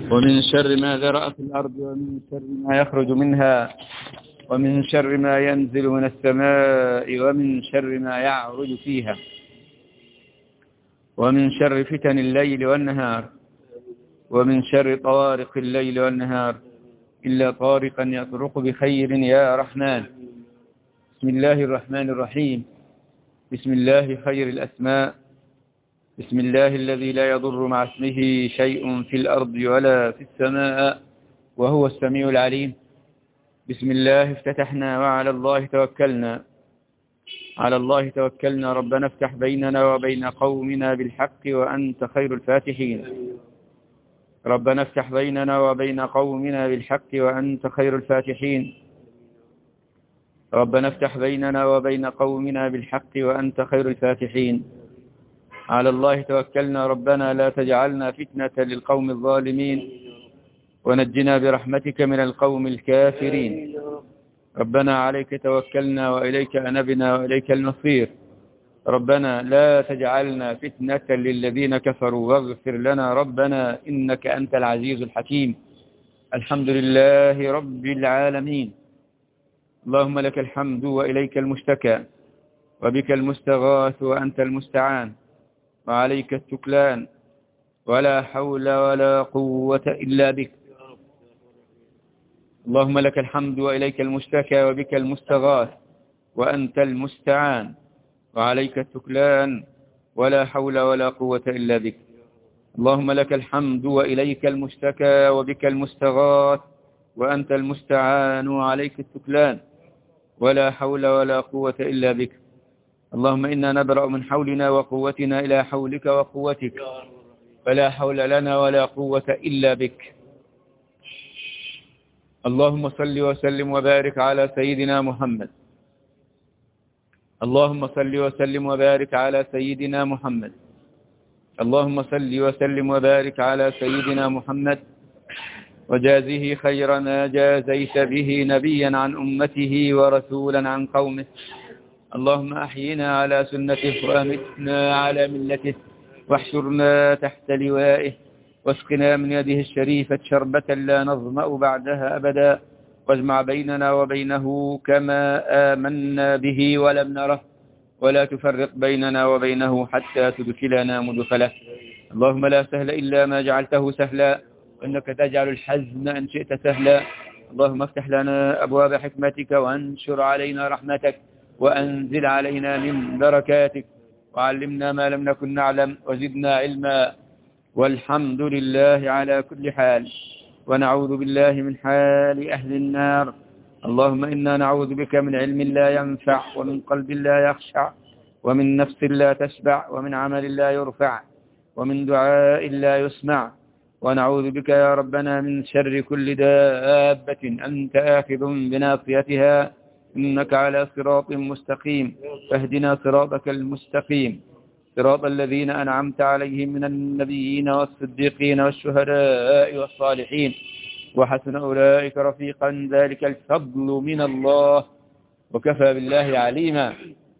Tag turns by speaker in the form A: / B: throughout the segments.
A: ومن شر ما ذرأ في الأرض ومن شر ما يخرج منها ومن شر ما ينزل من السماء ومن شر ما يعرج فيها ومن شر فتن الليل والنهار ومن شر طوارق الليل والنهار إلا طارقا يطرق بخير يا رحمن. بسم الله الرحمن الرحيم. بسم الله خير الأسماء. بسم الله الذي لا يضر مع اسمه شيء في الأرض ولا في السماء وهو السميع العليم. بسم الله افتتحنا وعلى الله توكلنا. على الله توكلنا. ربنا افتح بيننا وبين قومنا بالحق وأنت خير الفاتحين. ربنا افتح بيننا وبين قومنا بالحق وأنت خير الفاتحين. ربنا افتح بيننا وبين قومنا بالحق وأنت خير الفاتحين. على الله توكلنا. ربنا لا تجعلنا فتنة للقوم الظالمين ونجنا برحمتك من القوم الكافرين. ربنا عليك توكلنا وإليك أنبنا وإليك المصير. ربنا لا تجعلنا فتنة للذين كفروا واغفر لنا ربنا إنك أنت العزيز الحكيم. الحمد لله رب العالمين. اللهم لك الحمد وإليك المشتكى وبك المستغاث وأنت المستعان وعليك التكلان ولا حول ولا قوة إلا بك. اللهم لك الحمد وإليك المشتكى وبك المستغاث وأنت المستعان وعليك التكلان ولا حول ولا قوة إلا بك. اللهم لك الحمد وإليك المشتكى وبك المستغاث وأنت المستعان وعليك التكلان ولا حول ولا قوة إلا بك. اللهم إنا نبرأ من حولنا وقوتنا إلى حولك وقوتك فلا حول لنا ولا قوة إلا بك. اللهم صل وسلم وبارك على سيدنا محمد. اللهم صل وسلم وبارك على سيدنا محمد. اللهم صل وسلم وبارك على سيدنا محمد وجازه خير ما جازيت به نبيا عن أمته ورسولا عن قومه. اللهم أحينا على سنته وأمتنا على ملته واحشرنا تحت لوائه واسقنا من يده الشريفة شربة لا نظمأ بعدها أبدا واجمع بيننا وبينه كما آمنا به ولم نره ولا تفرق بيننا وبينه حتى تدخلنا مدخله. اللهم لا سهل إلا ما جعلته سهلا وإنك تجعل الحزن إن شئت سهلا. اللهم افتح لنا أبواب حكمتك وانشر علينا رحمتك وأنزل علينا من بركاتك وعلمنا ما لم نكن نعلم وزدنا علما. والحمد لله على كل حال ونعوذ بالله من حال أهل النار. اللهم إنا نعوذ بك من علم لا ينفع ومن قلب لا يخشع ومن نفس لا تشبع ومن عمل لا يرفع ومن دعاء لا يسمع. ونعوذ بك يا ربنا من شر كل دابة أنت آخذ بناصيتها إنك على صراط مستقيم فاهدنا صراطك المستقيم صراط الذين أنعمت عليهم من النبيين والصديقين والشهداء والصالحين وحسن أولئك رفيقا ذلك الفضل من الله وكفى بالله عليما.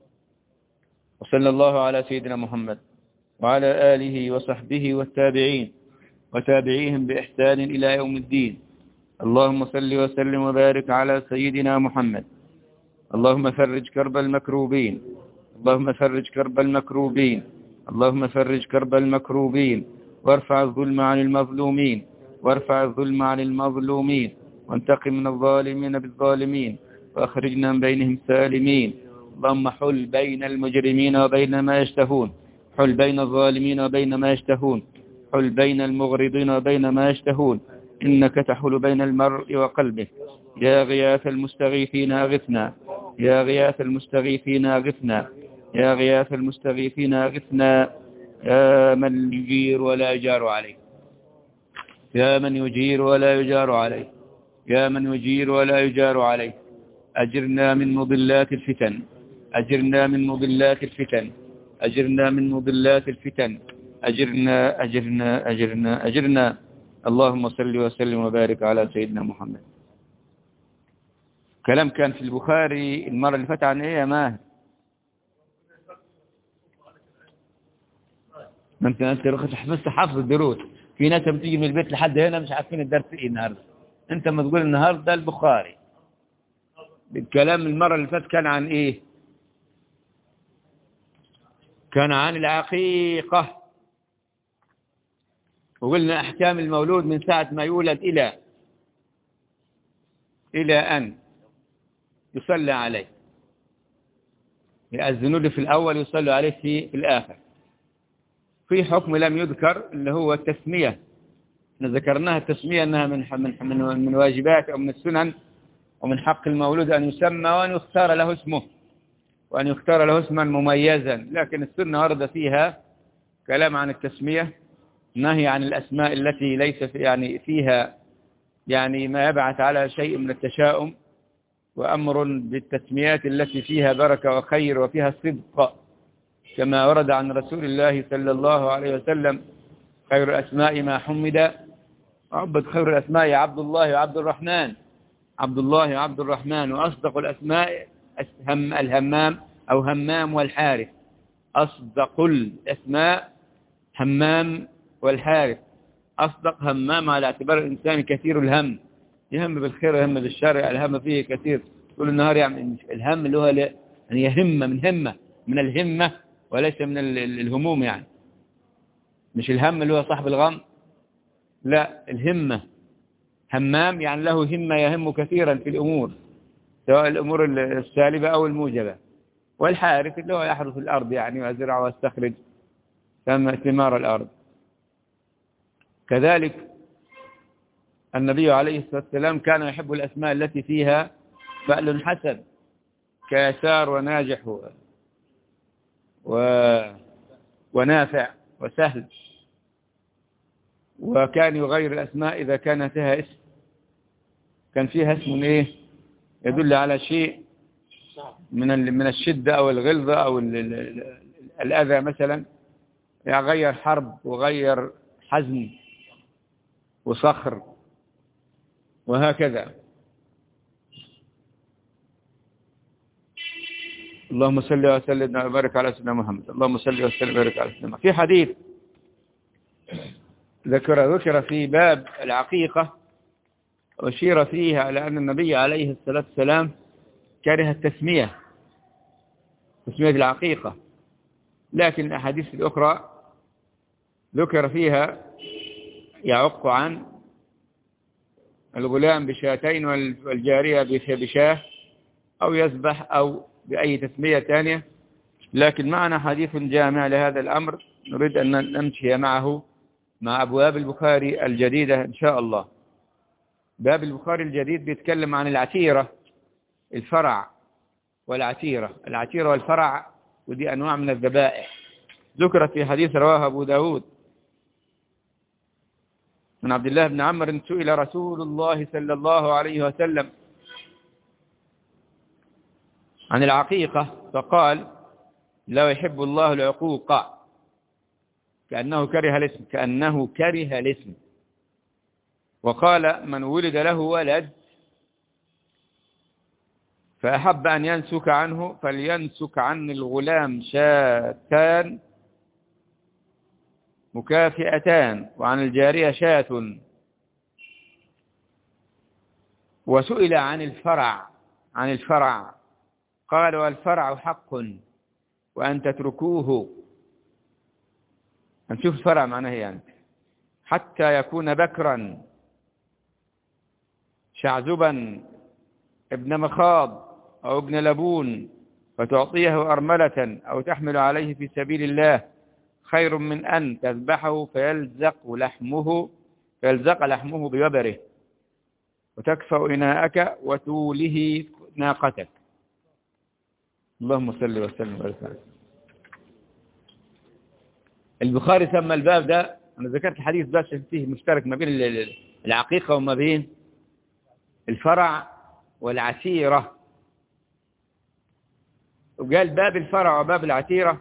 A: وصلى الله على سيدنا محمد وعلى آله وصحبه والتابعين وتابعيهم بإحسان إلى يوم الدين. اللهم صل وسلم وبارك على سيدنا محمد. اللهم فرج كرب المكروبين. اللهم فرج كرب المكروبين. اللهم فرج كرب المكروبين وارفع الظلم عن المظلومين وارفع الظلم عن المظلومين وانتقم من الظالمين بالظالمين وأخرجنا من بينهم سالمين. اللهم حل بين المجرمين وبين ما يشتهون. حل بين الظالمين وبين ما يشتهون. حل بين المغرضين وبين ما يشتهون. إنك تحل بين المرء وقلبه. يا غياث المستغيثين أغثنا. يا غياث المستغيثين أغثنا. يا غياث المستغيثين أغثنا. يا من يجير ولا يجار عليه. يا من يجير ولا يجار عليه. يا من يجير ولا يجار عليه. أجرنا من مضلات الفتن. أجرنا من مضلات الفتن. أجرنا من مضلات الفتن. أجرنا أجرنا أجرنا أجرنا. اللهم صل وسلم وبارك على سيدنا محمد. كلام كان في البخاري المرة اللي فاتت عن ايه يا ماهر؟ ما انت حفظت الدروس. في ناس بتيجي من البيت لحد هنا مش عارفين الدرس ايه النهارده. انت ما تقول النهارده البخاري. الكلام المرة اللي فاتت كان عن ايه؟ كان عن العقيقة، وقلنا احكام المولود من ساعة ما يولد الى ان يصلى عليه. يأذنوا له في الاول يصلوا عليه في الاخر. في حكم لم يذكر اللي هو التسمية. ذكرناها التسمية أنها من واجبات أو من السنن، ومن حق المولود أن يسمى وأن يختار له اسمه، وأن يختار له اسما مميزا. لكن السنة ورد فيها كلام عن التسمية، نهي عن الأسماء التي ليس فيها ما يبعث على شيء من التشاؤم، وأمر بالتسميات التي فيها بركة وخير وفيها صدق، كما ورد عن رسول الله صلى الله عليه وسلم: خير الأسماء ما حمد، عبد خير الأسماء عبد الله وعبد الرحمن، عبد الله وعبد الرحمن، وأصدق الأسماء الهمام أو همام والحارث. أصدق الأسماء همام والحارث. أصدق همام على اعتبار الإنسان كثير الهم، يهم بالخير ويهم بالشر، الهم فيه كثير طول النهار. الهم اللي هو يهم من همة، من الهمة وليس من الهموم. مش الهم اللي هو صاحب الغم، لا، الهمة. همام له همة، يهم كثيرا في الأمور، سواء الأمور السالبة أو الموجبة. والحارث اللي هو يحرث الأرض ويزرع ويستخرج ثمار الأرض. كذلك النبي عليه الصلاة والسلام كان يحب الأسماء التي فيها فأل حسن، كيسار وناجح ونافع وسهل. وكان يغير الأسماء إذا كان فيها اسم، كان فيها اسم يدل على شيء من الشدة أو الغلظة أو الأذى مثلا، غير حرب وغير حزم وصخر وهكذا. اللهم صل وسلم وبارك على سيدنا محمد. اللهم صل وسلم وبارك على سيدنا محمد. في حديث ذكر في باب العقيقة، أشير فيها على أن النبي عليه الصلاة والسلام كره التسمية العقيقة، لكن الأحاديث الأخرى ذكر فيها يعق عن الغلام بشاتين والجارية بشاه، أو يذبح، أو بأي تسمية ثانية. لكن معنا حديث جامع لهذا الأمر نريد أن نمشي معه مع أبواب البخاري الجديدة إن شاء الله. باب البخاري الجديد بيتكلم عن العتيرة، الفرع والعتيرة، العتيرة والفرع، ودي أنواع من الذبائح. ذكرت في حديث رواه أبو داود من عبد الله بن عمرو: سئل رسول الله صلى الله عليه وسلم عن العقيقة فقال: لا يحب الله العقوق. كأنه كره الاسم. وقال: من ولد له ولد فأحب أن ينسك عنه فلينسك عن الغلام شاتان مكافئتان، وعن الجارية شاة. وسئل عن الفرع قال: والفرع حق وأن تتركوه. هنشوف الفرع معناه حتى يكون بكرا شعزبا ابن مخاض أو ابن لبون، فتعطيه أرملة أو تحمل عليه في سبيل الله، خير من أن تذبحه فيلزق لحمه بوبره، وتكفأ إناءك وتوله ناقتك. اللهم صل وسلم وبارك عليه. البخاري سمى الباب ده، أنا ذكرت الحديث بس فيه مشترك ما بين العقيقة وما بين الفرع والعتيرة، وقال باب الفرع وباب العتيرة.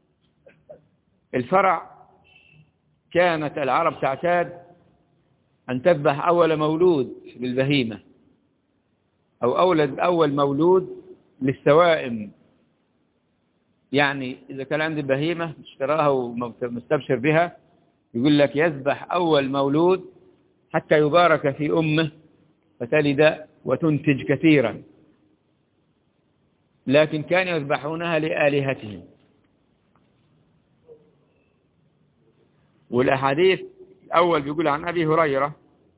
A: الفرع كانت العرب تعتاد أن تذبح أول مولود للبهيمة، أو أول مولود للسوائم. إذا كان عندي بهيمة اشتراها ومستبشر بها، يقول لك يذبح أول مولود حتى يبارك في أمه فتلد وتنتج كثيرا، لكن كانوا يذبحونها لآلهتهم. والأحاديث الأول بيقول عن أبي هريرة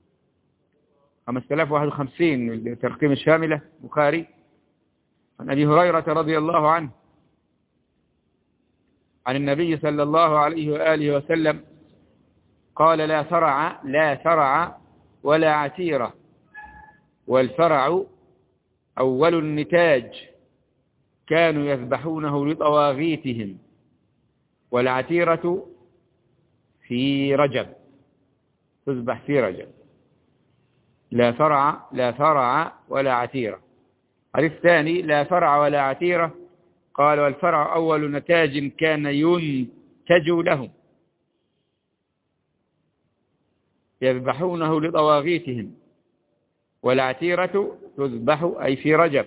A: 5051 ترقيم الشاملة بخاري، عن أبي هريرة رضي الله عنه عن النبي صلى الله عليه وآله وسلم قال: لا ثرع ولا عتيرة، والفرع أول النتاج كانوا يذبحونه لطواغيتهم، والعتيرة في رجب، تذبح في رجب. لا فرع ولا عتيرة. حديث ثاني: لا فرع ولا عتيرة، قال: والفرع أول نتاج كان ينتج لهم، يذبحونه لطواغيتهم، والعتيرة تذبح أي في رجب.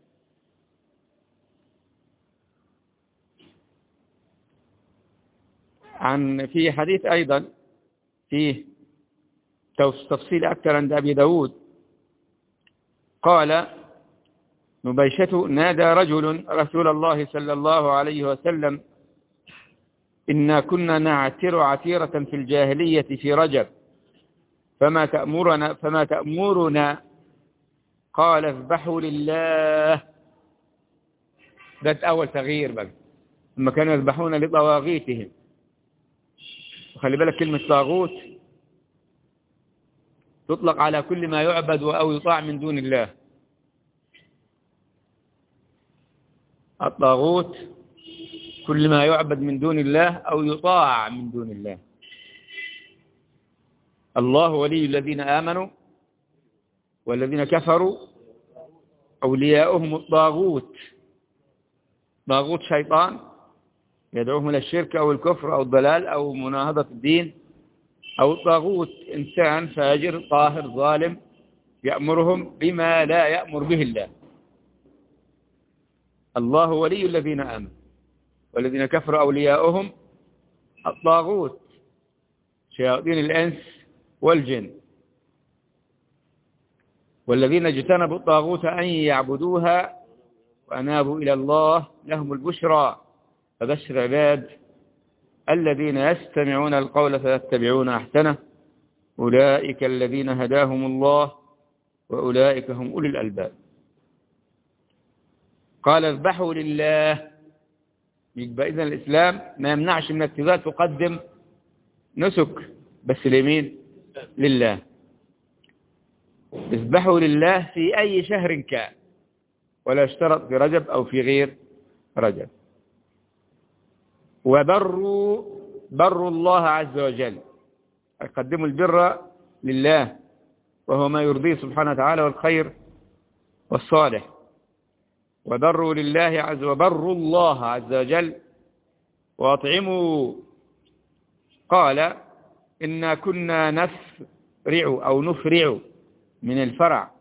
A: في حديث أيضا فيه تفصيل أكثر عند أبي داود، قال: نبيشة نادى رجل رسول الله صلى الله عليه وسلم: إنا كنا نعتر عتيرة في الجاهلية في رجب، فما تأمرنا؟ قال: اذبحوا لله. ده أول تغيير بقى، لما كانوا يذبحون لطواغيتهم. وخلي بالك كلمة طاغوت تطلق على كل ما يعبد أو يطاع من دون الله. الطاغوت كل ما يعبد من دون الله أو يطاع من دون الله. الله ولي الذين آمنوا، والذين كفروا أولياؤهم الطاغوت. طاغوت شيطان يدعوهم إلى الشرك أو الكفر أو الضلال أو مناهضة الدين، أو الطاغوت إنسان فاجر قاهر ظالم يأمرهم بما لا يأمر به الله. الله ولي الذين آمنوا، والذين كفروا أولياؤهم الطاغوت، شياطين الإنس والجن. والذين اجتنبوا الطاغوت أن يعبدوها وأنابوا إلى الله لهم البشرى، فبشر عباد الذين يستمعون القول فيتبعون أحسنه، أولئك الذين هداهم الله وأولئك هم أولي الألباب. قال: اذبحوا لله. يبقى إذن الإسلام ما يمنعش من التزال تقدم نسك، بس لمين؟ لله. اذبحوا لله في أي شهر كان، ولا اشترط في رجب أو في غير رجب. وبروا الله عز وجل، قدموا البر لله وهو ما يرضيه سبحانه وتعالى والخير والصالح. وبروا الله عز وجل وأطعموا. قال: إنا كنا نفرع من الفرع،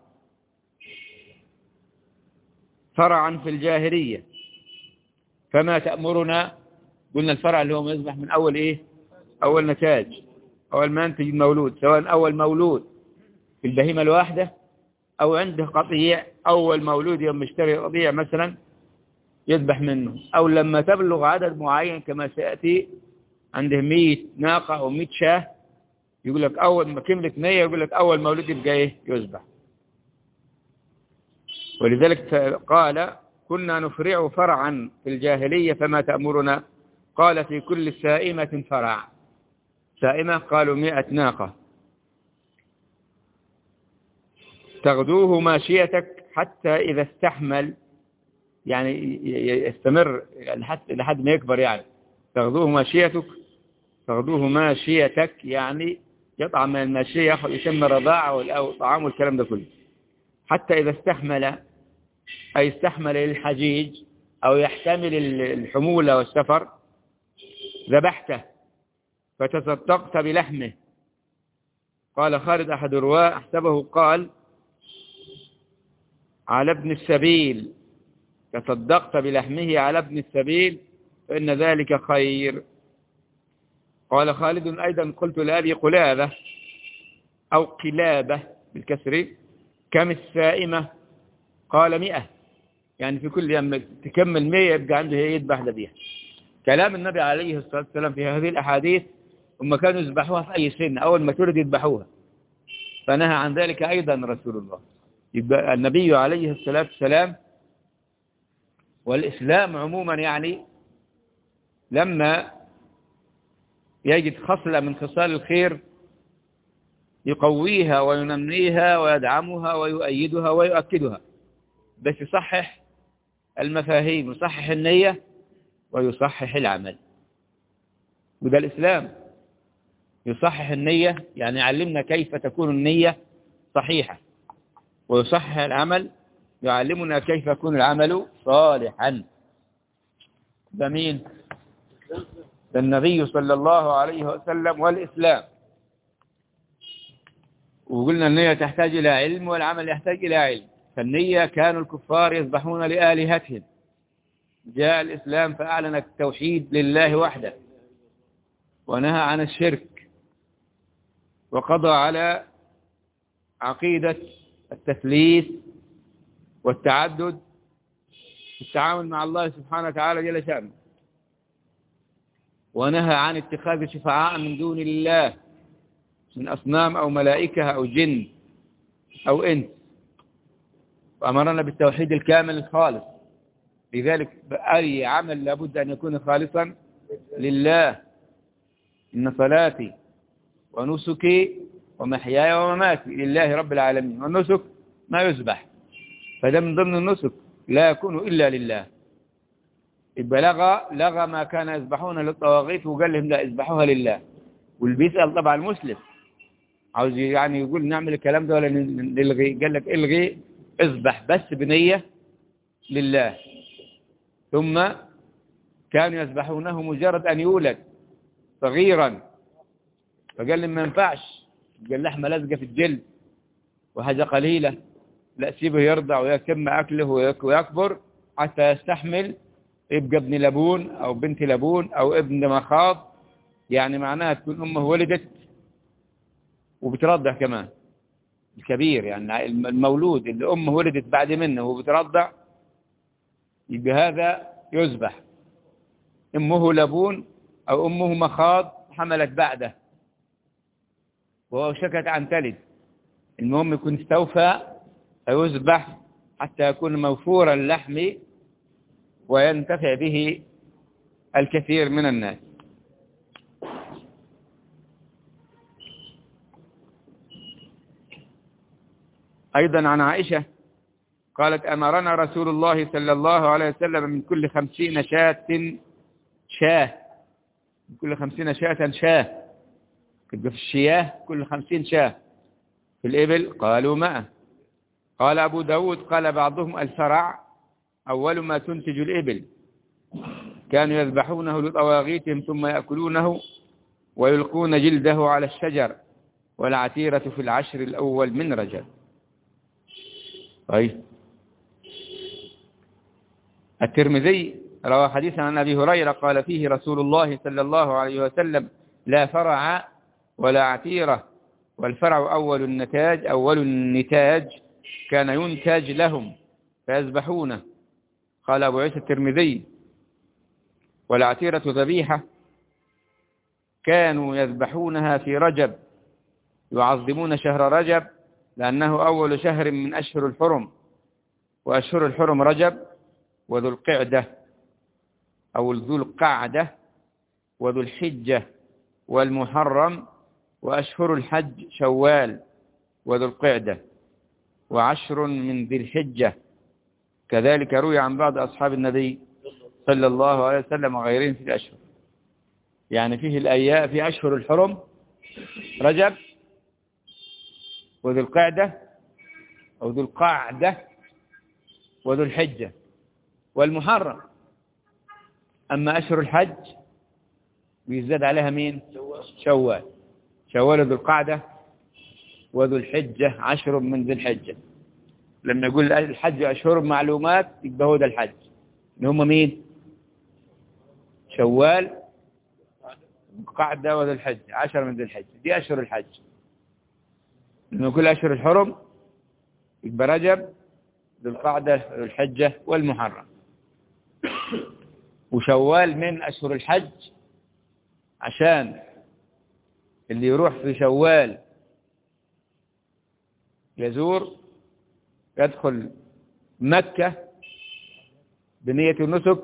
A: فرعا في الجاهلية، فما تأمرنا؟ قلنا الفرع اللي هو يذبح من أول إيه؟ أول نتاج، أول ما ينتج المولود، سواء أول مولود في البهيمة الواحدة أو عنده قطيع، أول مولود يوم يشتري قطيع مثلا يذبح منه، أو لما تبلغ عدد معين كما سيأتي عنده 100 ناقة أو 100 شاه، يقول لك أول ما كملت 100 يقول لك أول مولود يبقى إيه؟ يذبح. ولذلك قال: كنا نفرع فرعا في الجاهلية فما تأمرنا؟ قال: في كل سائمة فرع. سائمة قالوا 100 ناقة. تغدوه ماشيتك حتى إذا استحمل، يعني يستمر لحد ما يكبر. يعني تغدوه ماشيتك يعني يطعم من الماشية، يشم الرضاعة أو طعام والكلام ده كله. حتى إذا استحمل، أي استحمل للحجيج أو يحتمل الحمولة والسفر، ذبحته فتصدقت بلحمه. قال خالد أحد الرواة أحسبه قال: على ابن السبيل، تصدقت بلحمه على ابن السبيل فإن ذلك خير. قال خالد أيضا قلت لأبي قلابة أو قلابة بالكسر كم السائمة؟ قال 100، يعني في كل يوم تكمل 100 يبقى عنده يذبح ذبيحة. كلام النبي عليه الصلاة والسلام في هذه الأحاديث هم كانوا يذبحوها في أي سن، أول ما تولد يذبحوها، فنهى عن ذلك أيضا رسول الله. يبقى النبي عليه الصلاة والسلام والإسلام عموما يعني لما يجد خصلة من خصال الخير يقويها وينميها ويدعمها ويؤيدها ويؤكدها، بس يصحح المفاهيم، يصحح النية ويصحح العمل. وده الإسلام، يصحح النية يعني يعلمنا كيف تكون النية صحيحة، ويصحح العمل يعلمنا كيف يكون العمل صالحا. ده مين؟ ده النبي صلى الله عليه وسلم والإسلام. وقلنا النية تحتاج إلى علم والعمل يحتاج إلى علم. فالنية كانوا الكفار يذبحون لآلهتهم، جاء الإسلام فأعلن التوحيد لله وحده ونهى عن الشرك، وقضى على عقيدة التثليث والتعدد في التعامل مع الله سبحانه وتعالى جل شأنه، ونهى عن اتخاذ شفعاء من دون الله من أصنام أو ملائكة أو جن أو إنس، وأمرنا بالتوحيد الكامل الخالص. لذلك أي عمل لابد أن يكون خالصا لله. إن صلاتي ونسكي ومحياي ومماتي لله رب العالمين، والنسك ما يذبح، فده من ضمن النسك لا يكون إلا لله. يبقى لغى ما كان يذبحون للطواغيت وقال لهم لا اذبحوها لله. واللي بيسأل طبعا المسلم عاوز يعني يقول نعمل الكلام ده ولا نلغي، قال لك الغي، اذبح بس بنية لله. ثم كانوا يذبحونه مجرد أن يولد صغيرا، فقال لهم ما ينفعش، قال لحمة لازقة في الجلد وحاجة قليلة، لا سيبه يرضع ويتم أكله ويكبر حتى يستحمل يبقى ابن لبون أو بنت لبون أو ابن مخاض، يعني معناها تكون أمه ولدت وبترضع كمان الكبير، يعني المولود اللي أمه ولدت بعد منه وبترضع يبقى هذا يذبح. أمه لبون أو أمه مخاض حملت بعده وهو شكت عن تلد، المهم يكون استوفى فيذبح حتى يكون موفور اللحم وينتفع به الكثير من الناس. أيضا عن عائشة قالت أمرنا رسول الله صلى الله عليه وسلم من كل 50 شاة من كل 50 شاة تبقى في الشياه كل 50 شاة، في الإبل قالوا 100. قال أبو داود قال بعضهم الفرع أول ما تنتج الإبل، كانوا يذبحونه لطواغيتهم ثم يأكلونه ويلقون جلده على الشجر، والعتيرة في العشر الأول من رجب. طيب الترمذي روى حديثا عن أبي هريرة قال فيه رسول الله صلى الله عليه وسلم لا فرع ولا عتيرة، والفرع أول النتاج كان ينتج لهم فيذبحونه. قال أبو عيسى الترمذي والعتيرة ذبيحة كانوا يذبحونها في رجب، يعظمون شهر رجب لأنه أول شهر من أشهر الحرم، وأشهر الحرم رجب وذو القعدة أو ذو القعدة وذو الحجة والمحرم، وأشهر الحج شوال وذو القعدة وعشر من ذي الحجة. كذلك روي عن بعض أصحاب النبي صلى الله عليه وسلم وغيرهم في الأشهر، يعني فيه الأيام في أشهر الحرم رجب وذو القعدة أو ذو القعدة وذو الحجة والمحرم. أما أشهر الحج بيزداد عليها مين؟ شوال ذو القعدة وذو الحجة عشر من ذي الحجة. لما يقول الحج أشهر معلومات يبقى هو ده الحج، اللي هم مين؟ شوال القعدة وذو الحج 10 من ذي الحج، دي أشهر الحج، إنه كل أشهر الحرم يبقى رجب ذو القعدة الحجة والمحرم. وشوال من أشهر الحج، عشان اللي يروح في شوال يزور يدخل مكة بنية النسك،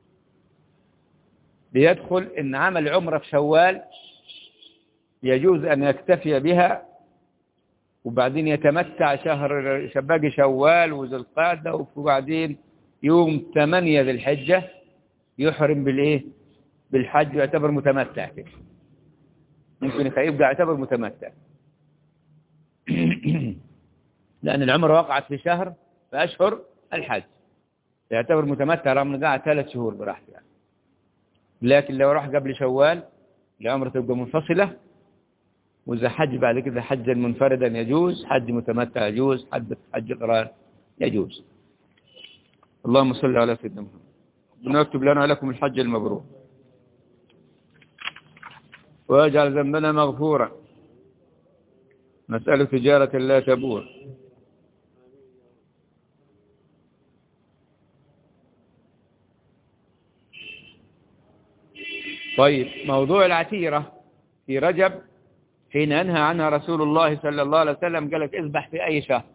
A: ليدخل إن عمل عمرة في شوال يجوز أن يكتفي بها، وبعدين يتمتع شهر باقي شوال وذو القعدة، وبعدين يوم 8 ذي الحجة يحرم بالإيه؟ بالحج، ويعتبر متمتع كده، ممكن يبقى يعتبر متمتع. لأن العمرة وقعت في شهر في أشهر الحج، يعتبر متمتع رغم أنه قاعد 3 شهور براحته يعني. لكن لو راح قبل شوال العمرة تبقى منفصلة، وإذا حج بعد كده حجا منفردا يجوز، حج متمتع يجوز، حج قران يجوز. اللهم صل على سيدنا محمد. ونكتب لنا ولكم الحج المبرور، ويجعل ذنبنا مغفورا، نسأل تجارة لا تبور. طيب، موضوع العتيرة في رجب حين أنهى عنها رسول الله صلى الله عليه وسلم، قال لك اذبح في أي شهر.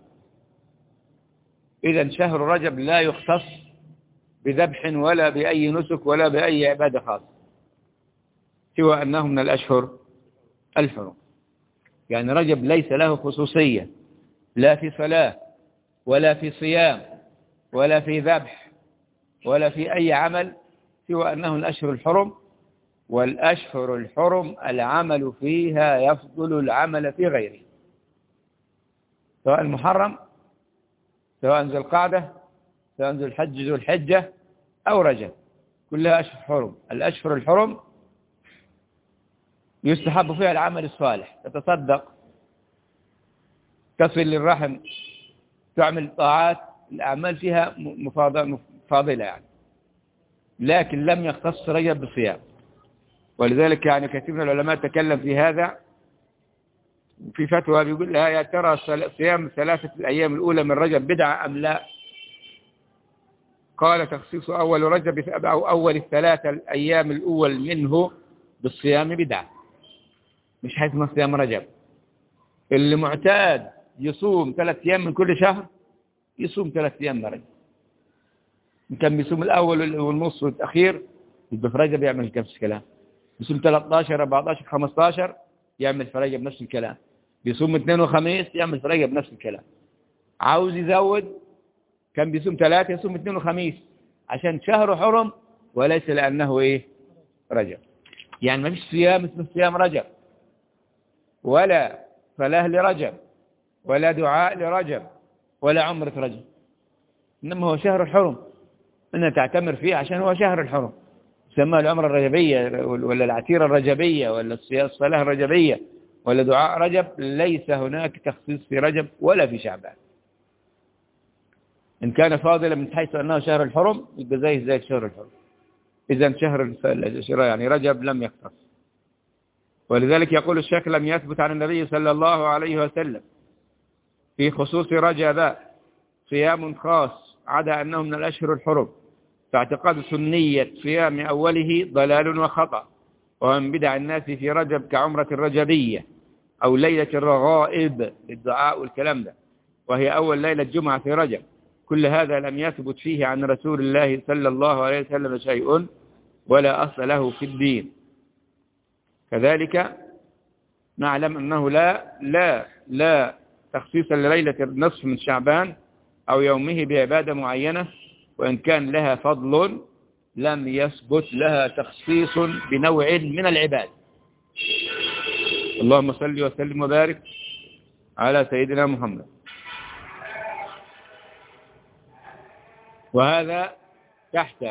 A: إذن شهر رجب لا يختص بذبح ولا بأي نسك ولا بأي عبادة خاصة، سوى أنه من الأشهر الحرم. يعني رجب ليس له خصوصية لا في صلاة ولا في صيام ولا في ذبح ولا في أي عمل، سوى أنه الأشهر الحرم، والأشهر الحرم العمل فيها يفضل العمل في غيره، سواء المحرم، سواء ذو القعدة، سواء ذو الحج ذو الحجة أو رجب، كلها أشهر حرم. الأشهر الحرم يستحب فيها العمل الصالح، تتصدق، تصل للرحم، تعمل طاعات، الأعمال فيها فاضلة يعني. لكن لم يختص رجب بالصيام، ولذلك يعني كثير من العلماء تكلم في هذا في فتوى، بيقول لها يا ترى صيام 3 الأيام الأولى من رجب بدعة أم لا؟ قال تخصيص أول رجب أو أول 3 الأيام الأول منه بالصيام بدعة، مش حيث ما صيام رجب. اللي معتاد يصوم 3 أيام من كل شهر يصوم 3 أيام من رجب، إن كان بيصوم الأول والنص والأخير يبقى في رجب يعمل نفس الكلام، بيصوم 13 14 15 يعمل في رجب نفس الكلام، بيصوم 2 وخميس يعمل في رجب نفس الكلام. عاوز يزود، كان بيصوم 3 يصوم 2 وخميس، عشان شهر حرم وليس لأنه إيه؟ رجب. يعني ما فيش صيام اسمه صيام رجب، ولا صلاة لرجب، ولا دعاء لرجب، ولا عمرة رجب، إنما هو شهر الحرم، إن تعتمر فيه عشان هو شهر الحرم. سماه العمرة الرجبية ولا العتيرة الرجبية ولا الصلاة الرجبية ولا دعاء رجب، ليس هناك تخصيص في رجب ولا في شعبان. إن كان فاضلا من حيث أنه شهر الحرم يبقى زي شهر الحرم. إذن شهر يعني رجب لم يختص. ولذلك يقول الشيخ لم يثبت عن النبي صلى الله عليه وسلم في خصوص رجب صيام خاص عدا أنه من الأشهر الحرم، فاعتقاد سنية صيام أوله ضلال وخطأ، ومن بدع الناس في رجب كعمرة الرجبية أو ليلة الرغائب للدعاء والكلام ده، وهي أول ليلة جمعة في رجب. كل هذا لم يثبت فيه عن رسول الله صلى الله عليه وسلم شيء ولا أصل له في الدين. كذلك نعلم أنه لا تخصيص لليلة النصف من شعبان أو يومه بعبادة معينة، وإن كان لها فضل لم يثبت لها تخصيص بنوع من العباد. اللهم صل وسلم وبارك على سيدنا محمد. وهذا تحت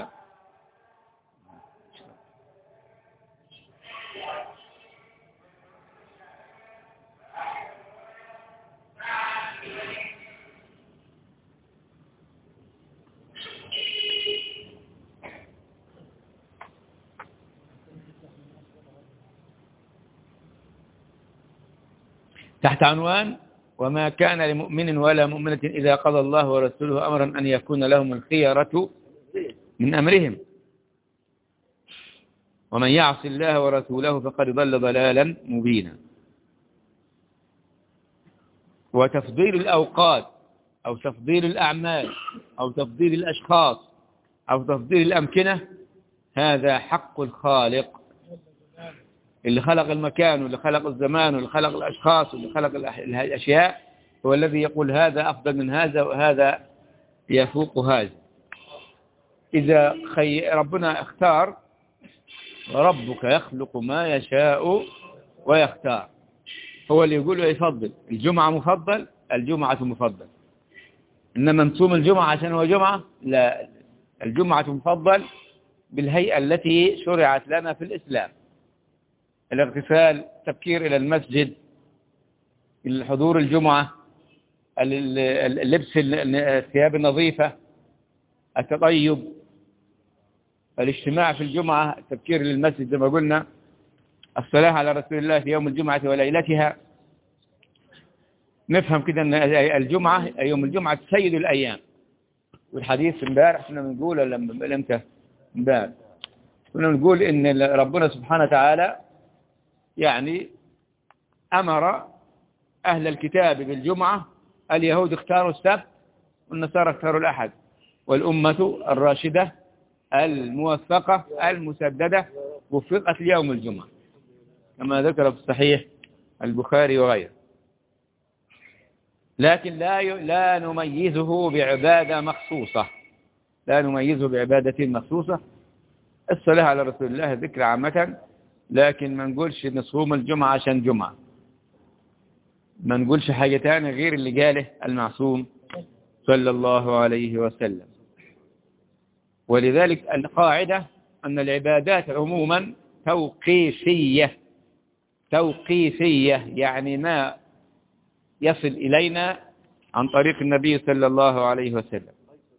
A: تحت عنوان وما كان لمؤمن ولا مؤمنة إذا قضى الله ورسوله أمرا أن يكون لهم الخيرة من أمرهم ومن يعص الله ورسوله فقد ضل ضلالا مبينا. وتفضيل الأوقات أو تفضيل الأعمال أو تفضيل الأشخاص أو تفضيل الأمكنة هذا حق الخالق اللي خلق المكان واللي خلق الزمان واللي خلق الأشخاص واللي خلق الأشياء، هو الذي يقول هذا أفضل من هذا وهذا يفوق هذا. إذا ربنا اختار، وربك يخلق ما يشاء ويختار، هو اللي يقول ويفضل. الجمعة مفضل، الجمعة مفضل. إنما نصوم الجمعة عشان هو جمعة؟ لا، الجمعة مفضل بالهيئة التي شرعت لنا في الإسلام: الاغتسال، تبكير إلى المسجد، الحضور الجمعة، اللبس الثياب النظيفة، التطيب، الاجتماع في الجمعة، التبكير للمسجد زي ما قلنا، الصلاة على رسول الله في يوم الجمعة وليلتها. نفهم كده أن الجمعة يوم الجمعة سيد الأيام. والحديث امبارح كنا بنقول ولا امتى؟ امبارح كنا بنقول إن ربنا سبحانه وتعالى يعني أمر أهل الكتاب بالجمعة، اليهود اختاروا السبت والنصارى اختاروا الأحد، والأمة الراشدة الموفقة المسددة وفقت ليوم الجمعة كما ذكر في الصحيح البخاري وغيره. لكن لا نميزه بعبادة مخصوصة، لا نميزه بعبادة مخصوصة. الصلاة على رسول الله ذكر عامة، لكن ما نقولش نصوم الجمعة عشان جمعة، ما نقولش حاجة تانية غير اللي قاله المعصوم صلى الله عليه وسلم. ولذلك القاعدة أن العبادات عموما توقيفية، توقيفية يعني ما يصل إلينا عن طريق النبي صلى الله عليه وسلم،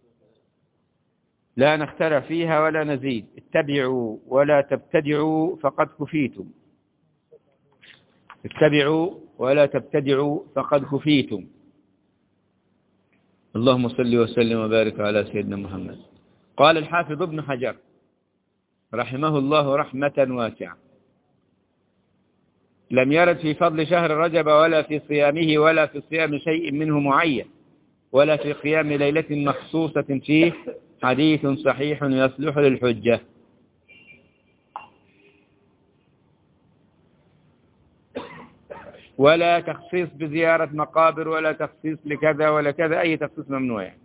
A: لا نخترع فيها ولا نزيد. اتبعوا ولا تبتدعوا فقد كفيتم، اتبعوا ولا تبتدعوا فقد كفيتم. اللهم صل وسلم وبارك على سيدنا محمد. قال الحافظ ابن حجر رحمه الله رحمة واسعة: لم يرد في فضل شهر رجب ولا في صيامه ولا في صيام شيء منه معين ولا في قيام ليلة مخصوصة فيه حديث صحيح يصلح للحجة. ولا تخصيص بزيارة مقابر ولا تخصيص لكذا ولا كذا، أي تخصيص ممنوع يعني.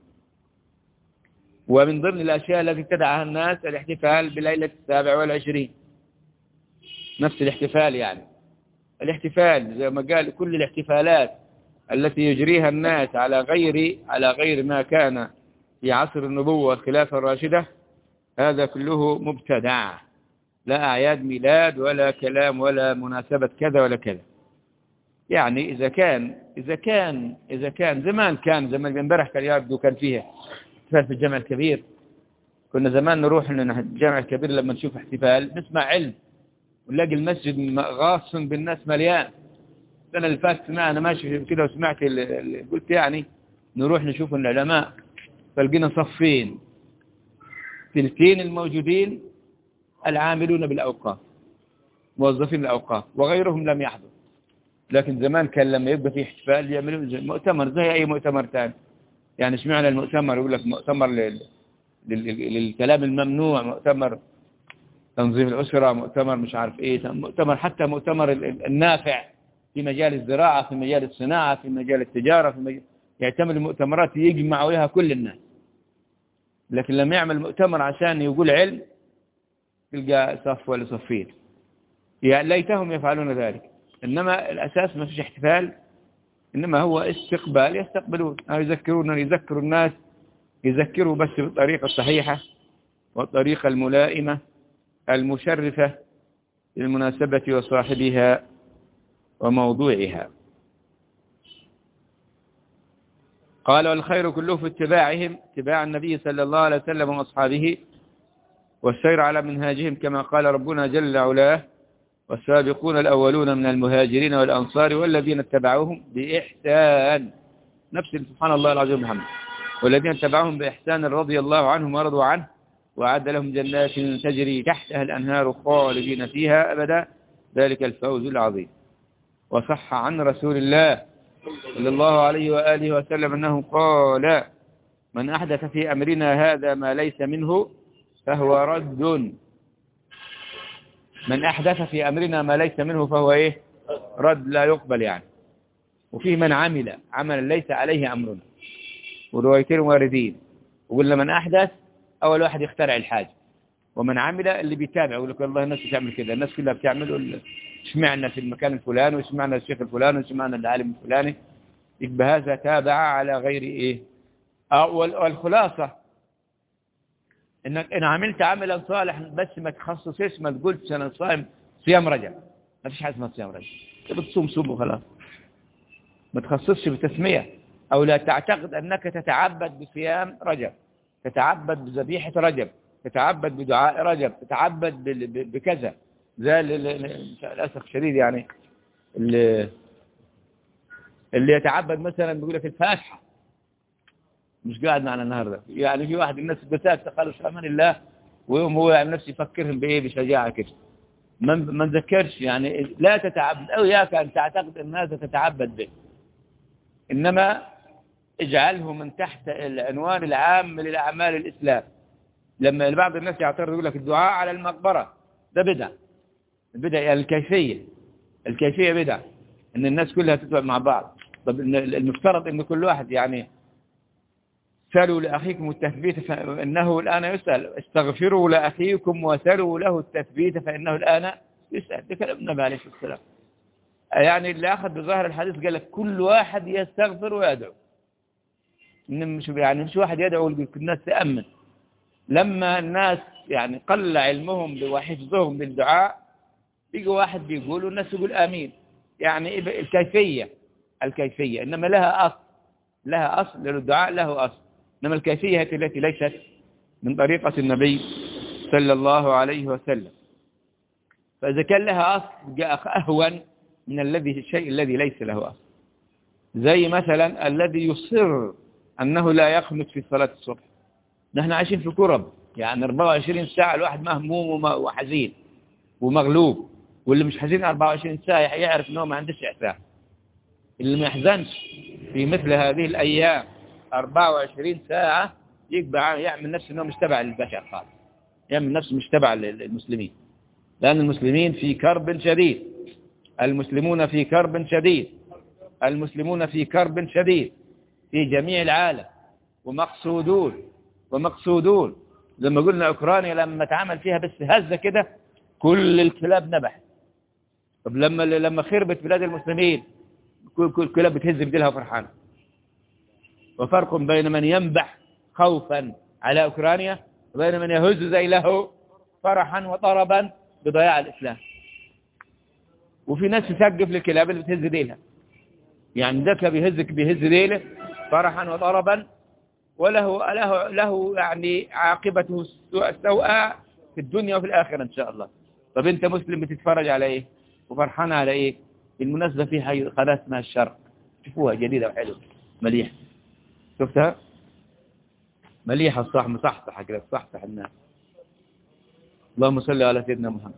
A: ومن ضمن الأشياء التي ابتدعها الناس الاحتفال بليلة 27، نفس الاحتفال يعني. الاحتفال زي ما قال كل الاحتفالات التي يجريها الناس على غير ما كان في عصر النبوة والخلافة الراشدة، هذا كله مبتدع، لا أعياد ميلاد ولا كلام ولا مناسبة كذا ولا كذا. يعني إذا كان زمان امبارح كان يبدو كان فيها احتفال في الجامع الكبير. كنا زمان نروح الجامع الكبير لما نشوف احتفال نسمع علم ونلاقي المسجد غاص بالناس مليان. السنة اللي فاتت أنا ماشي كده وسمعت قلت يعني نروح نشوف العلماء، فلقينا صفين، ثلثين الموجودين العاملون بالأوقاف، موظفين الأوقاف، وغيرهم لم يحضر. لكن زمان كان لما يبقى في احتفال يعملوا مؤتمر زي أي مؤتمر ثاني. يعني اشمعنى المؤتمر يقول لك مؤتمر للكلام الممنوع، مؤتمر تنظيم الأسرة، مؤتمر مش عارف ايه، مؤتمر حتى مؤتمر النافع في مجال الزراعة، في مجال الصناعة، في مجال التجارة، يعتمد المؤتمرات يجمع عليها كل الناس. لكن لما يعمل مؤتمر عشان يقول علم تلقى صف ولا صفين، يعني ليتهم يفعلون ذلك. إنما الأساس ما فيش احتفال، إنما هو استقبال، يستقبلون أو يذكروا الناس، يذكروا بس بالطريقة الصحيحة والطريقة الملائمة المشرفة للمناسبة وصاحبها وموضوعها. قال: والخير كله في اتباعهم، اتباع النبي صلى الله عليه وسلم وأصحابه، والسير على منهاجهم، كما قال ربنا جل علاه: والسابقون الأولون من المهاجرين والأنصار والذين اتبعوهم بإحسان، نفس سبحان الله العظيم محمد، والذين اتبعوهم بإحسان رضي الله عنهم ورضوا عنه وأعد لهم جنات تجري تحتها الأنهار خالدين فيها أبدا، ذلك الفوز العظيم. وصح عن رسول الله صلى الله عليه وآله وسلم أنه قال: من أحدث في أمرنا هذا ما ليس منه فهو رد. من أحدث في أمرنا ما ليس منه فهو إيه؟ رد، لا يقبل يعني. وفيه من عمل عملا ليس عليه أمرنا، وروايتين واردين، وقلنا من أحدث أول واحد يخترع الحاجة، ومن عمل اللي بيتابع يقول لك والله الناس بتعمل كده، الناس كلها بتعمل، اشمعنا في المكان الفلاني واشمعنا الشيخ الفلاني واشمعنا العالم الفلاني، يبقى هذا تابع على غير إيه. والخلاصة إنك إن عملت عملا صالحا بس ما تخصصش، ما تقولش أنا صائم صيام رجب، ما فيش حاجة اسمها صيام رجب، بتصوم صوم وخلاص، ما تخصصش بتسمية، أو لا تعتقد أنك تتعبد بصيام رجب، تتعبد بذبيحة رجب، تتعبد بدعاء رجب، تتعبد بكذا. زي للأسف الشديد يعني اللي يتعبد مثلا بيقول لك الفاتحة، مش قاعد معنا النهارده يعني. في واحد الناس بسات خالص في امان الله، ويوم هو يعني نفسه يفكرهم بايه، بشجاعه كده، ما نذكرش يعني. لا تتعبد او اياك ان تعتقد ان هذا تتعبد به، انما اجعله من تحت العنوان العام للاعمال الاسلام. لما بعض الناس يعترض يقول لك الدعاء على المقبره ده بدعه، البدع يعني الكيفيه بدعه، ان الناس كلها تتبع مع بعض. طب المفترض ان كل واحد يعني سألوا لأخيكم التثبيت فإنه الآن يسأل، استغفروا لأخيكم وسألوا له التثبيت فإنه الآن يسأل. ده كلام النبي عليه الصلاة والسلام. يعني اللي أخذ بظاهر الحديث قال لك كل واحد يستغفر ويدعو، مش واحد يدعو والناس تأمن. لما الناس يعني قل علمهم وحفظهم بالدعاء، بيجي واحد بيقول والناس يقول آمين. يعني الكيفية إنما لها أصل للدعاء، له أصل، إنما الكيفية التي ليست من طريقة النبي صلى الله عليه وسلم. فإذا كان لها أصل جاء أهون من الشيء الذي ليس له أصل. زي مثلا الذي يصر أنه لا يخمس في صلاة الصبح. نحن عايشين في كرب يعني 24 ساعة الواحد مهموم وحزين ومغلوب، واللي مش حزين 24 ساعة يعرف أنه ما عندش إحساس. اللي ما يحزنش في مثل هذه الأيام 24 ساعة يقبع يعمل نفسه أنه مش تبع للبشر خالص، يعمل نفسه مش تبع للمسلمين، لأن المسلمين في كرب شديد، المسلمون في كرب شديد، المسلمون في كرب شديد في جميع العالم، ومقصودون لما قلنا أوكرانيا لما تعمل فيها بس هزة كده كل الكلاب نبحت. طب لما خربت بلاد المسلمين كل كلاب بتهز بديلها وفرحانة. وفرق بين من ينبح خوفا على أوكرانيا وبين من يهز ذيله فرحا وطربا بضياع الإسلام. وفي ناس تسقف للكلاب اللي بتهز ديلها، يعني ذاك بيهز ديله فرحا وطربا، وله يعني عاقبته سوء في الدنيا وفي الآخرة إن شاء الله. طب أنت مسلم بتتفرج على إيه وفرحان على إيه؟ بالمناسبة في قناة اسمها الشرق، شوفوها جديدة وحلوة مليحة، شفتها مليحة الصح مصحصح كده تصحصح الناس. اللهم صل على سيدنا محمد.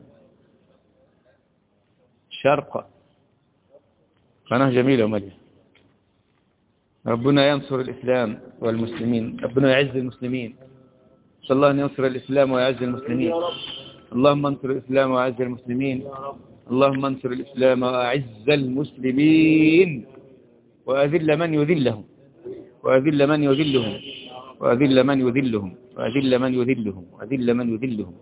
A: الشرق قناة جميلة ومليحة. ربنا ينصر الإسلام والمسلمين، ربنا يعز المسلمين، صلى الله أن ينصر الإسلام ويعز المسلمين. اللهم انصر الإسلام ويعز المسلمين، اللهم انصر الإسلام وأعز المسلمين، وأذل من يذلهم، وأذل من يذلهم، وأذل من يذلهم، وأذل من يذلهم، وأذل من يذلهم،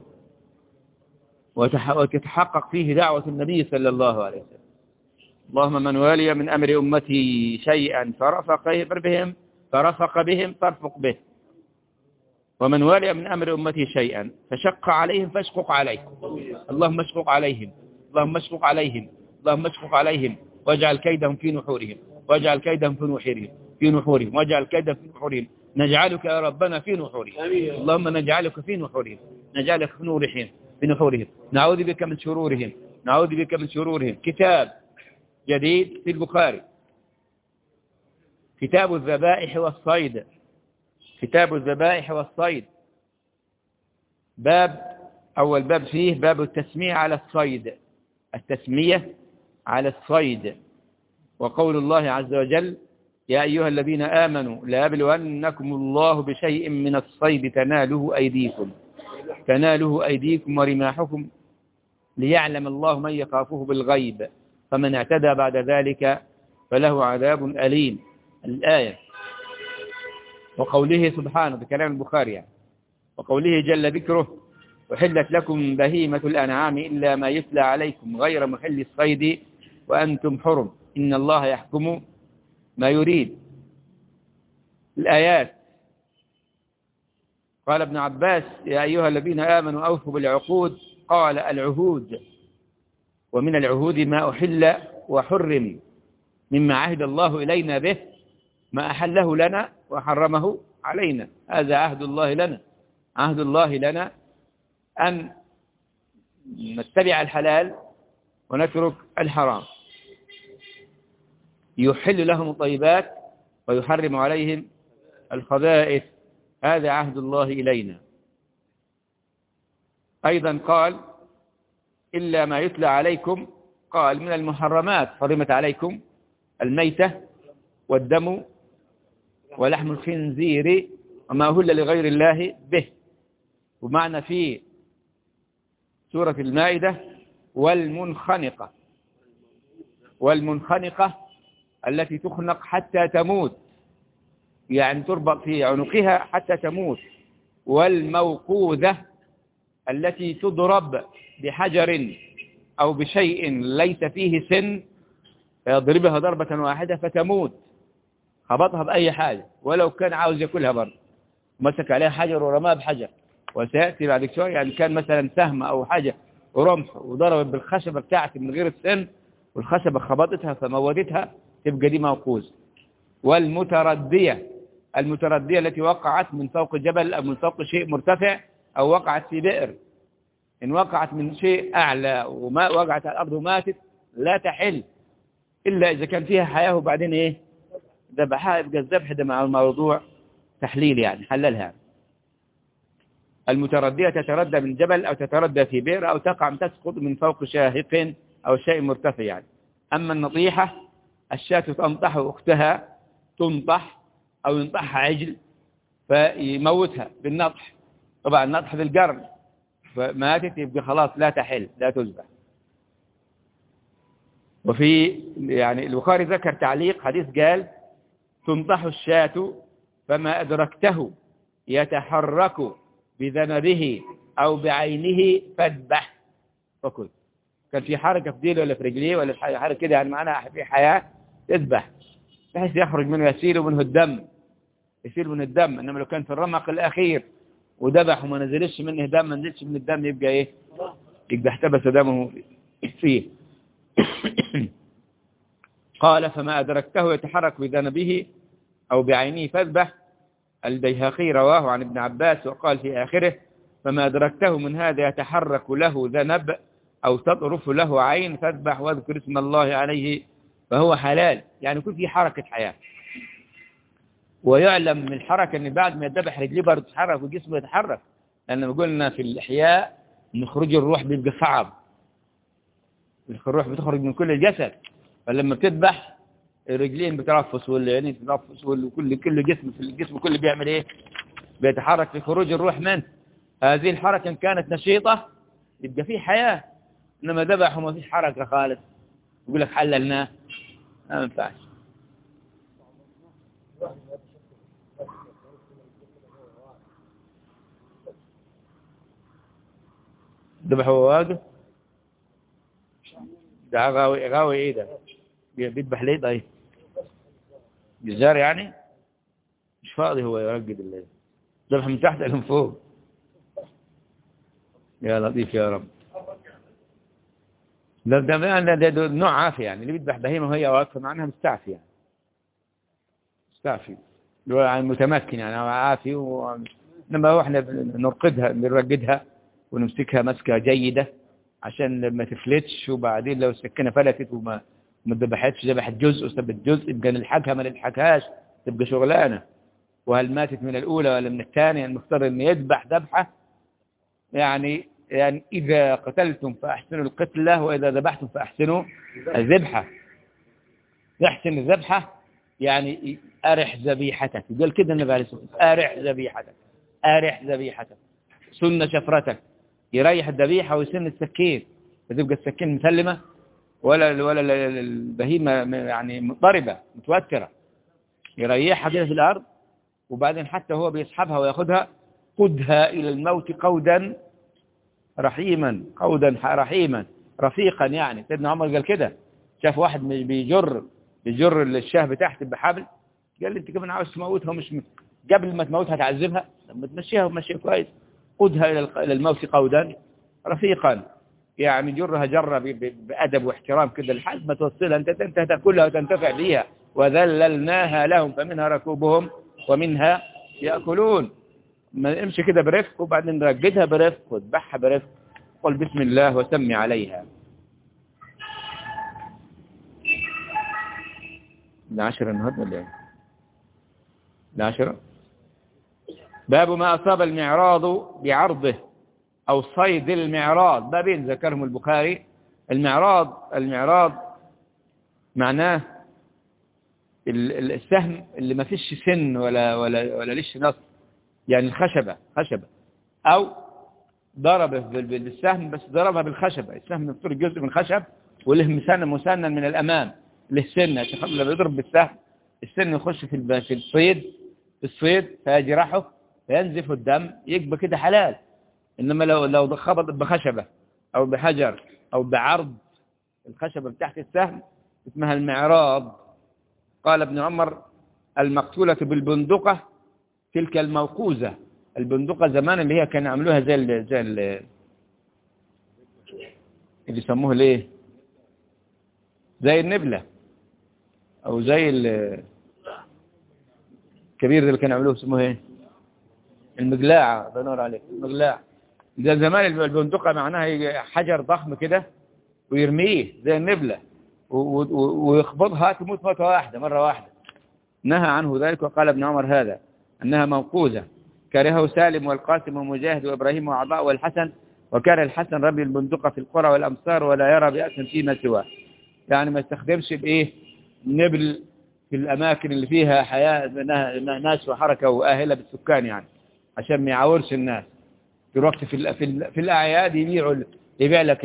A: وتتحقق فيه دعوة النبي صلى الله عليه وسلم. اللهم من والي من أمر أمتي شيئا فرفق بهم فارفق به، ومن والي من أمر أمتي شيئا فشق عليهم فاشقق عليه. اللهم اشقق عليهم، اللهم اشقق عليهم، اللهم اشقق عليهم، واجعل كيدهم في نحورهم، واجعل كيدهم في نحورهم، واجعل كيدهم في نحورهم. نجعلك يا ربنا في نحورهم، اللهم نجعلك في نحورهم، نجعلك في نحورهم، نعوذ بك من شرورهم نعوذ بك من شرورهم. كتاب جديد في البخاري، كتاب الذبائح والصيد. كتاب الذبائح والصيد، أول باب فيه باب التسمية على الصيد، التسمية على الصيد. وقول الله عز وجل: يا أيها الذين آمنوا ليبلونكم الله بشيء من الصيد تناله أيديكم ورماحكم ليعلم الله من يخافه بالغيب فمن اعتدى بعد ذلك فله عذاب أليم. الآية. وقوله سبحانه، بكلام البخاري يعني، وقوله جل ذكره: وحلت لكم بهيمة الأنعام إلا ما يتلى عليكم غير محل الصيد وأنتم حرم إن الله يحكم ما يريد. الآيات. قال ابن عباس: يا أيها الذين آمنوا أوفوا بالعقود. قال: العهود، ومن العهود ما أحل وحرم مما عهد الله إلينا به، ما أحله لنا وحرمه علينا. هذا عهد الله لنا. عهد الله لنا أن نتبع الحلال ونترك الحرام، يحل لهم الطيبات ويحرم عليهم الخبائث. هذا عهد الله إلينا. أيضا قال: إلا ما يتلى عليكم. قال: من المحرمات حرمت عليكم الميتة والدم ولحم الخنزير وما أهل لغير الله به. ومعنى في سورة المائدة: والمنخنقة التي تخنق حتى تموت، يعني تربط في عنقها حتى تموت. والموقوذة التي تضرب بحجر أو بشيء ليس فيه سن فيضربها ضربة واحدة فتموت. خبطها بأي حاجة ولو كان عاوز يأكلها برضه، مسك عليها حجر ورماها بحجر. وسيأتي بعد شوية يعني كان مثلا سهم أو حاجة ورمح وضربت بالخشبة بتاعتي من غير السن والخشبة خبطتها فموتتها، تبقى دي موقوذ. والمتردية، المتردية التي وقعت من فوق جبل أو من فوق شيء مرتفع أو وقعت في بئر. إن وقعت من شيء أعلى وما وقعت على الأرض وماتت لا تحل إلا إذا كان فيها حياة وبعدين إيه ذبحها، يبقى الذبح ده مع الموضوع تحليل يعني حللها. المتردية تتردى من جبل أو تتردى في بئر أو تقع تسقط من فوق شاهق أو شيء مرتفع يعني. أما النطيحة الشاة تنطح أختها، تنطح أو ينطحها عجل فيموتها بالنطح. طبعا النطح بالقرن، فماتت يبقى خلاص لا تحل لا تذبح. وفي يعني البخاري ذكر تعليق حديث قال: تنطح الشاة فما أدركته يتحرك بذنبه أو بعينه فاذبح فكل. كان في حركة في ديله ولا في رجليه ولا في حركة كده يعني معناها في حياة، تذبح بحيث يخرج منه يسيل منه الدم، يسيل من الدم. إنما لو كان في الرمق الأخير وذبح وما نزلش منه دم، ما نزلش من الدم، يبقى إيه؟ يبقى احتبس دمه فيه. قال: فما أدركته يتحرك بذنبه أو بعينه فاذبح. البيهقي رواه عن ابن عباس وقال في آخره: فما أدركته من هذا يتحرك له ذنب أو تطرف له عين فاذبح واذكر اسم الله عليه فهو حلال. يعني يكون في حركة حياة. ويعلم من الحركة أن بعد ما يذبح رجليه برضه تتحرك وجسمه يتحرك، لأن قلنا في الإحياء أن خروج الروح بيبقى صعب، الروح بتخرج من كل الجسد، فلما بتذبح الرجلين بترفس والعينين بترفس وكل جسم في الجسم كله بيعمل ايه؟ بيتحرك في خروج الروح منه. هذه الحركة إن كانت نشيطة يبقى فيه حياة، إنما ذبح وما فيش حركة خالص يقول لك حللناه، ما ينفعش. ذبح هو واقف ده غاوي ايه ده؟ بيذبح ليه طيب؟ جزار يعني؟ مش فاضي هو يرقد الليل. ذبح من تحت إلى من فوق. يا لطيف يا رب. ده نوع عافية يعني، اللي بيذبح بهيمة وهي واقفة معناها مستعفي يعني. مستعفي يعني متمكن يعني عافي إنما هو احنا نرقدها نرقدها ونمسكها مسكة جيدة عشان لما تفلتش، وبعدين لو السكينة فلتت وما ما ذبحتش، ذبحت جزء وسبت جزء، يبقى نلحقها ما نلحقهاش، تبقى شغلانة. وهل ماتت من الأولى ولا من الثانية؟ المفترض أن يذبح ذبحة يعني إذا قتلتم فأحسنوا القتلة، وإذا ذبحتم فأحسنوا الذبحة. يحسن الذبحة يعني أرح ذبيحتك، يقول كده النبي عليه الصلاة والسلام: أرح ذبيحتك، أرح ذبيحتك، سن شفرتك. يريح الذبيحة ويسن السكين، فتبقى السكين مسلمة ولا البهيمة يعني مضطربة متوترة. يريحها كده في الأرض، وبعدين حتى هو بيسحبها ويأخذها: قدها إلى الموت قودا رحيما، قودا رحيما رفيقا. يعني سيدنا عمر قال كده، شاف واحد بيجر الشاه بتاعته بحبل، قال لي: انت كمان عاوز تموتها؟ مش قبل ما تموتها تعذبها؟ لما تمشيها ومشيها كويس. قدها إلى الموت قودا رفيقا، يعني جرها جرة بأدب واحترام كده لحد ما توصلها انت تاكلها وتنتفع بيها. وذللناها لهم فمنها ركوبهم ومنها يأكلون. ما امشي كده برفق، وبعدين رقدها برفق وذبحها برفق، قل بسم الله وسمي عليها. العشرة النهارده ولا ايه؟ العشرة. باب ما أصاب المعراض بعرضه أو صيد المعراض. بابين ذكرهم البخاري. المعراض معناه السهم اللي ما فيش سن ولا ليش نص، يعني الخشبة أو ضربه بالسهم بس ضربها بالخشبة. السهم يفتر جزء من خشب وله مسنن من الأمام له سنة، لما يضرب بالسهم السن يخش في الصيد فيجرحه فينزف الدم، يبقى كده حلال. إنما لو خبط بخشبة أو بحجر أو بعرض الخشبة تحت السهم اسمها المعراض. قال ابن عمر: المقتولة بالبندقة تلك الموقوزة. البندقة زمان اللي هي كانوا يعملوها زي اللي يسموه ليه، زي النبلة أو زي الكبير اللي كانوا يعملوه اسمه ايه، المقلاعة. بنور عليك، المقلاعة. ده زمان البندقة معناها حجر ضخم كده ويرميه زي النبلة ويخبطها تموت موتة واحدة مرة واحدة. نهى عنه ذلك، وقال ابن عمر هذا أنها موقوزة. كرهه سالم والقاسم ومجاهد وإبراهيم وعطاء والحسن، وكره الحسن رمي البندقة في القرى والأمصار ولا يرى بأسا فيما سواه. يعني ما يستخدمش بإيه النبل في الأماكن اللي فيها حياة ناس وحركة وآهلة بالسكان، يعني عشان ما يعورش الناس. في الوقت في الأعياد يبيع لك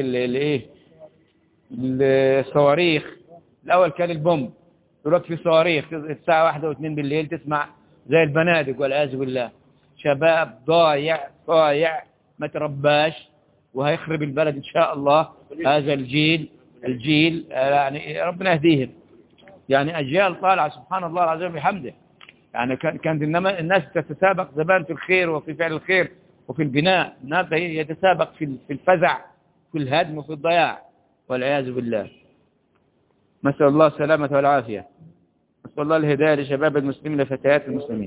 A: الصواريخ. الأول كان البومب، دلوقتي في صواريخ الساعة 1 و2 بالليل تسمع زي البنادق والعياذ بالله. شباب ضايع ما ترباش وهيخرب البلد إن شاء الله. هذا الجيل يعني ربنا يهديهم، يعني أجيال طالعة سبحان الله العظيم بحمده. يعني كانت إنما الناس تتسابق زمان في الخير وفي فعل الخير وفي البناء. الناس يتسابق في الفزع في الهدم وفي الضياع والعياذ بالله. نسأل الله السلامة والعافية. نسأل الله الهداية لشباب المسلمين لفتيات المسلمين.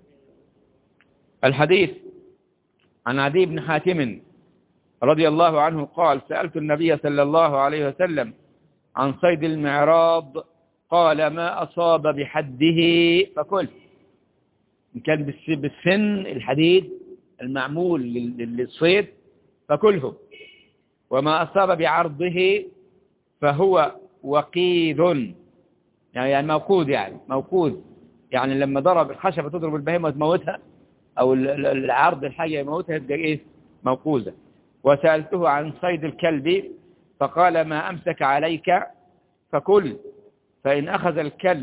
A: الحديث عن عدي بن حاتم رضي الله عنه قال: سألت النبي صلى الله عليه وسلم عن صيد المعراض، قال: ما أصاب بحده فكل. إن كان بالسن الحديد المعمول للصيد فكله، وما أصاب بعرضه فهو وقيد، يعني موقوذ، يعني لما ضرب الخشبة تضرب البهيمة وتموتها، أو العرض الحاجة يموتها، تبقى إيه؟ موقوذة. وسألته عن صيد الكلب فقال: ما أمسك عليك فكل، فإن أخذ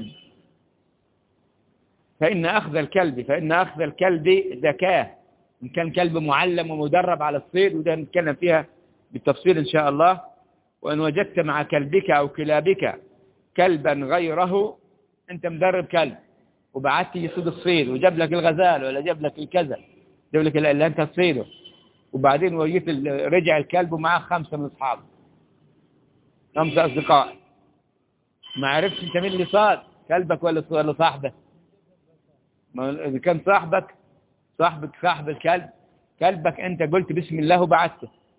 A: الكلب زكاة. إن كان كلب معلم ومدرب على الصيد، وده نتكلم فيها بالتفصيل إن شاء الله. وإن وجدت مع كلبك أو كلابك كلبا غيره، أنت مدرب كلب وبعدت يصيد الصيد وجاب لك الغزال ولا جاب لك الكذا، جاب لك اللي أنت تصيده، وبعدين وجيت رجع الكلب ومعاه 5 من أصحابه، 5 أصدقاء، ما عرفتش أنت مين اللي صاد، كلبك ولا صاحبك. إذا كان صاحب الكلب، كلبك أنت قلت بسم الله وبعته،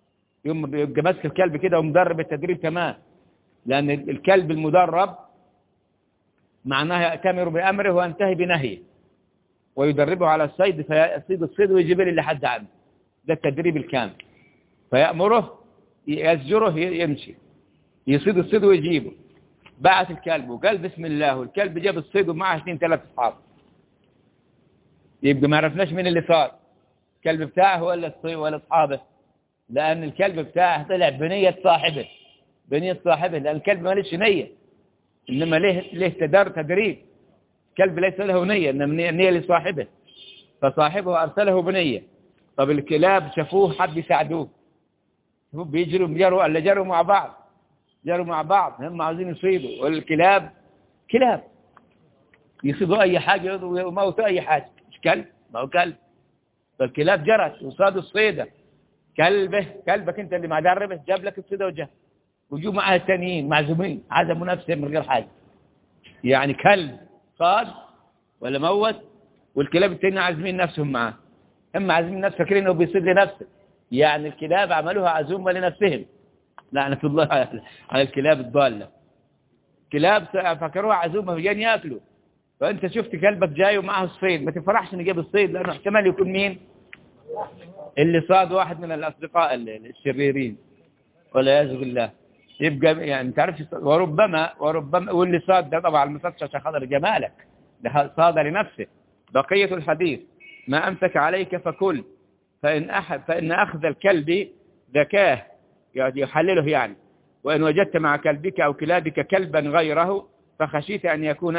A: يوم بيبقى ماسك الكلب كده ومدرب التدريب كمان، لأن الكلب المدرب معناه يأتمر بأمره وينتهي بنهيه، ويدربه على الصيد فيصيد الصيد ويجيبه لحد عنده. ده التدريب الكامل. فيأمره يزجره يمشي، يصيد الصيد ويجيبه. بعث الكلب وقال بسم الله، والكلب جاب الصيد ومعه 2 3 أصحاب. يبقى ما عرفناش مين اللي صار، الكلب بتاعه ولا الصيد ولا أصحابه، لأن الكلب بتاعه طلع بنية صاحبه، بنية صاحبه، لأن الكلب ما ليش نية، إنما ليه تدريب. الكلب ليس له نية، إنما نية لصاحبه، فصاحبه أرسله بنية. طب الكلاب شافوه حب يساعدوه، شوفوا بيجروا اللي جروا مع بعض، جروا مع بعض، هم عاوزين يصيدوا، والكلاب كلاب يصيدوا أي حاجة ويموتوا أي حاجة، مش كلب، ما هو كلب. فالكلاب جرت وصادوا الصيدة. كلبك انت اللي معدربه جاب لك الصيدة وجه، وجوا معها التانيين معزومين عزموا نفسهم من غير حاجة. يعني كلب صاد ولا موت، والكلاب التانيين عازمين نفسهم معاه، هم عازمين نفسه فاكرين انه بيصيد لنفسه. يعني الكلاب عملوها عزومة لنفسهم، لعنة الله على الكلاب الضالة. كلاب فكروها عزومة جايين ياكلوا، فانت شفت كلبك جاي ومعه الصيد، ما تفرحش انه جاب الصيد، لانه احتمال يكون مين اللي صاد؟ واحد من الاصدقاء الشريرين والعياذ بالله. يبقى يعني تعرف، وربما واللي صاد ده طبعا ما صادش عشان خاطر جمالك، ده صاد لنفسه. بقية الحديث: ما أمسك عليك فكل، فإن أخذ الكلب ذكاه، يعني يحلله يعني. وإن وجدت مع كلبك أو كلابك كلبا غيره فخشيت أن يكون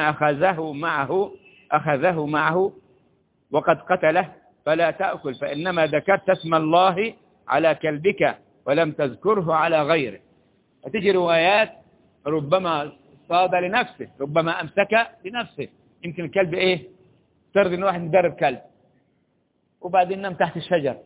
A: أخذه معه وقد قتله فلا تأكل، فإنما ذكرت اسم الله على كلبك ولم تذكره على غيره. فتجي روايات ربما صاد لنفسه، ربما أمسك لنفسه. يمكن الكلب فرض إن واحد مدرب كلب وبعدين نام تحت الشجر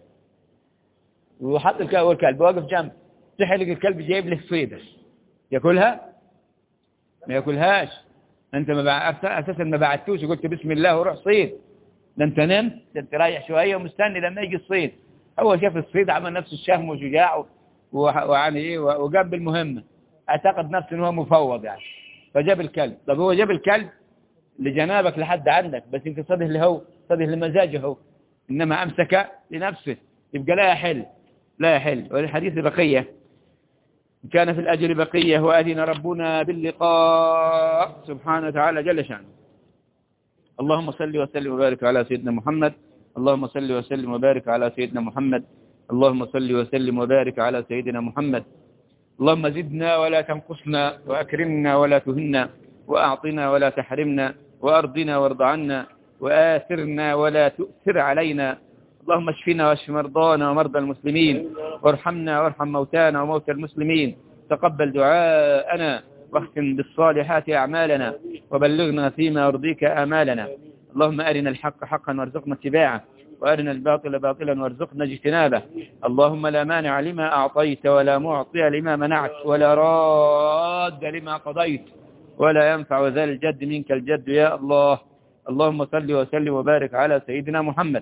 A: وحط الكلب واقف جنب، تحلق الكلب جايب له صيدة، يأكلها؟ ما يأكلهاش. أنت أساسا ما بعتوش وقلت بسم الله وروح صيد، ده أنت نمت، ده أنت رايح شوية ومستني لما يجي الصيد. هو شاف الصيد عمل نفسه الشهم وشجاع ويعني وقام بالمهمة، اعتقد نفسه إنه هو مفوض يعني، فجاب الكلب. طب هو جاب الكلب لجنابك لحد عندك، بس يمكن صده لمزاجه هو، إنما أمسك لنفسه، يبقى لا يحل. والحديث بقية، كان في الأجر بقية وأذن ربنا باللقاء سبحانه وتعالى جل شأنه. اللهم صل وسلم وبارك على سيدنا محمد، اللهم صل وسلم وبارك على سيدنا محمد، اللهم صل وسلم وبارك على سيدنا محمد. اللهم زدنا ولا تنقصنا، وأكرمنا ولا تهنا، وأعطنا ولا تحرمنا، وأرضنا وارض عنا، وآثرنا ولا تؤثر علينا. اللهم اشفنا واشف مرضانا ومرضى المسلمين، وارحمنا وارحم موتانا وموتى المسلمين. تقبل دعاءنا واختم بالصالحات أعمالنا، وبلغنا فيما يرضيك آمالنا. اللهم أرنا الحق حقا وارزقنا اتباعه، وأرنا الباطل باطلا وارزقنا اجتنابه. اللهم لا مانع لما أعطيت ولا معطي لما منعت ولا راد لما قضيت ولا ينفع ذا الجد منك الجد يا الله. اللهم صل وسلم وبارك على سيدنا محمد.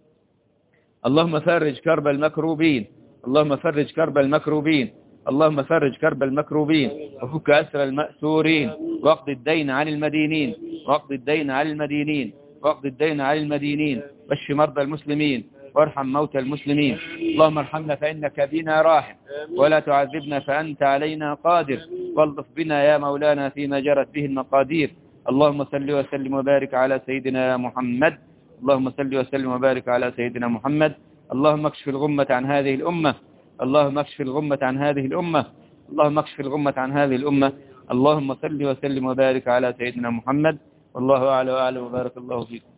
A: اللهم فرج كرب المكروبين، اللهم فرج كرب المكروبين، اللهم فرج كرب المكروبين، وفك أسر المأسورين، واقض الدين عن المدينين، واقض الدين عن المدينين، واقض الدين عن المدينين، واشف مرضى المسلمين، وارحم موتى المسلمين. اللهم ارحمنا فإنك بنا راحم، ولا تعذبنا فأنت علينا قادر، والطف بنا يا مولانا فيما جرت به المقادير. اللهم صل وسلم وبارك على سيدنا محمد، اللهم صل وسلم وبارك على سيدنا محمد. اللهم اكشف الغمة عن هذه الأمة، اللهم اكشف الغمة عن هذه الأمة، اللهم اكشف الغمة عن هذه الأمة. اللهم صل وسلم وبارك على سيدنا محمد، والله أعلى وأعلم، وبارك الله فيكم.